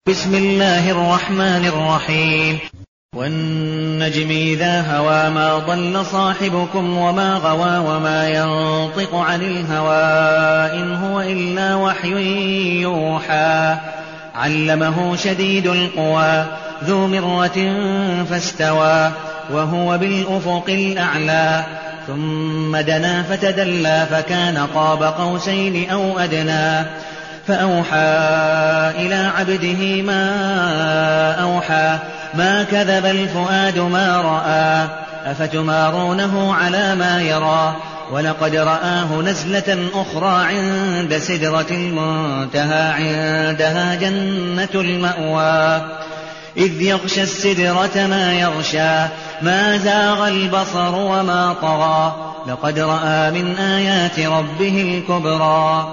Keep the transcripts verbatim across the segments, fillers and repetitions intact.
بسم الله الرحمن الرحيم. والنجم إذا هوى ما ضل صاحبكم وما غوى وما ينطق عن الهوى إن هو إلا وحي يوحى علمه شديد القوى ذو مرة فاستوى وهو بالأفق الأعلى ثم دنا فتدلى فكان قاب قوسين أو أدنى فأوحى إلى عبده ما أوحى ما كذب الفؤاد ما رأى أفتمارونه على ما يرى ولقد رآه نزلة أخرى عند سدرة المنتهى عندها جنة المأوى إذ يغشى السدرة ما يغشى ما زاغ البصر وما طغى لقد رأى من آيات ربه الكبرى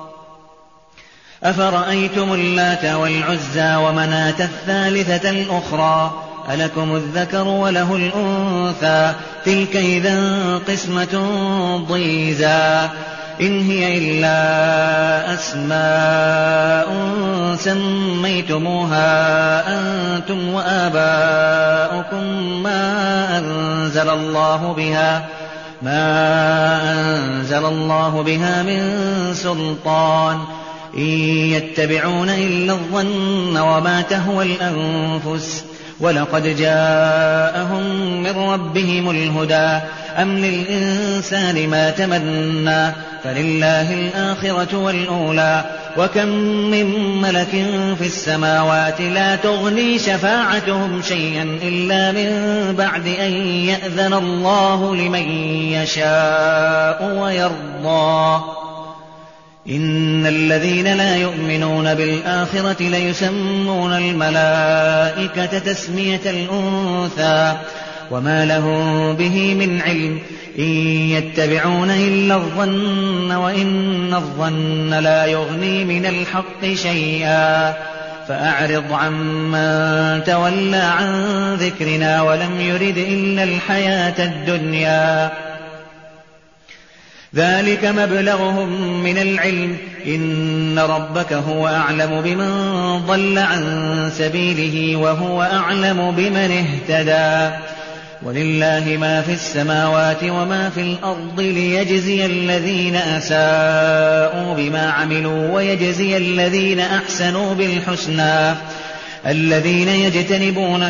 أفرأيتم اللات والعزى ومناة الثالثة الأخرى ألكم الذكر وله الأنثى تلك إذا قسمة ضيزى إن هي إلا أسماء سميتموها أنتم وآباؤكم ما أنزل الله بها ما أنزل الله بها من سلطان إن يتبعون إلا الظن وما تهوى الأنفس ولقد جاءهم من ربهم الهدى أم للإنسان ما تمنى فلله الآخرة والأولى وكم من ملك في السماوات لا تغني شفاعتهم شيئا إلا من بعد أن يأذن الله لمن يشاء ويرضى إن الذين لا يؤمنون بالآخرة ليسمون الملائكة تسمية الأنثى وما لهم به من علم إن يتبعون إلا الظن وإن الظن لا يغني من الحق شيئا فأعرض عمن تولى عن ذكرنا ولم يرد إلا الحياة الدنيا ذلك مبلغهم من العلم إن ربك هو أعلم بمن ضل عن سبيله وهو أعلم بمن اهتدى ولله ما في السماوات وما في الأرض ليجزي الذين أساءوا بما عملوا ويجزي الذين أحسنوا بالحسنى الذين يجتنبون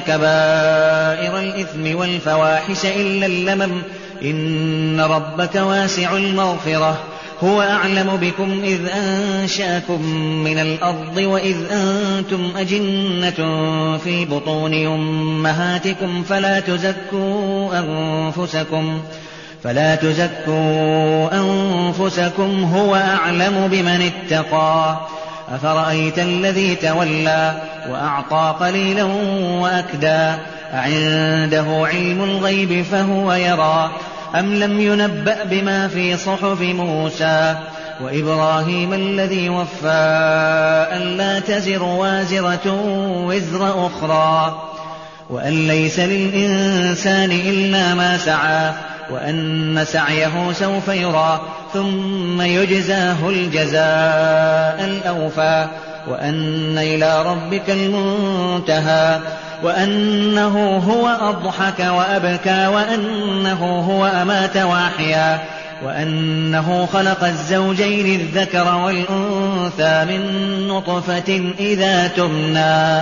كبائر الإثم والفواحش إلا اللمم إن ربك واسع المغفرة هو أعلم بكم إذ أنشأكم من الأرض وإذ أنتم أجنة في بطون أمهاتكم فلا تزكوا أنفسكم فلا تزكوا أنفسكم هو أعلم بمن اتقى أفرأيت الذي تولى وأعطى قليلا وأكدى أعنده علم الغيب فهو يرى أم لم ينبأ بما في صحف موسى وإبراهيم الذي وفى ألا تزر وازرة وزر أخرى وأن ليس للإنسان إلا ما سعى وأن سعيه سوف يرى ثم يجزاه الجزاء الأوفى وأن إلى ربك المنتهى وأنه هو أضحك وأبكى وأنه هو أمات وأحيا وأنه خلق الزوجين الذكر والأنثى من نطفة إذا تمنى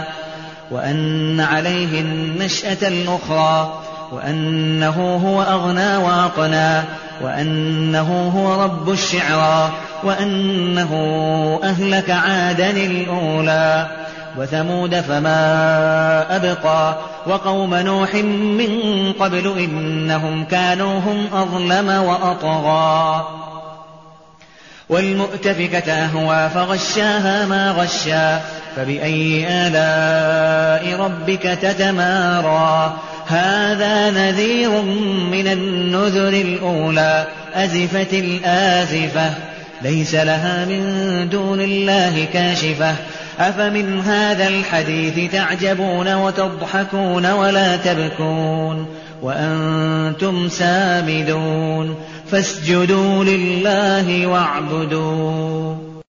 وأن عليه النشأة الأخرى وأنه هو أغنى وأقنى وأنه هو رب الشعرى وأنه أهلك عادا الأولى وثمود فما أبقى وقوم نوح من قبل إنهم كانوا هم أظلم وأطغى والمؤتفكة أهوى فغشاها ما غشا فبأي آلاء ربك تتمارى هذا نذير من النذر الأولى أزفت الآزفة ليس لها من دون الله كاشفة أفمن هذا الحديث تعجبون وتضحكون ولا تبكون وأنتم سامدون فاسجدوا لله واعبدوا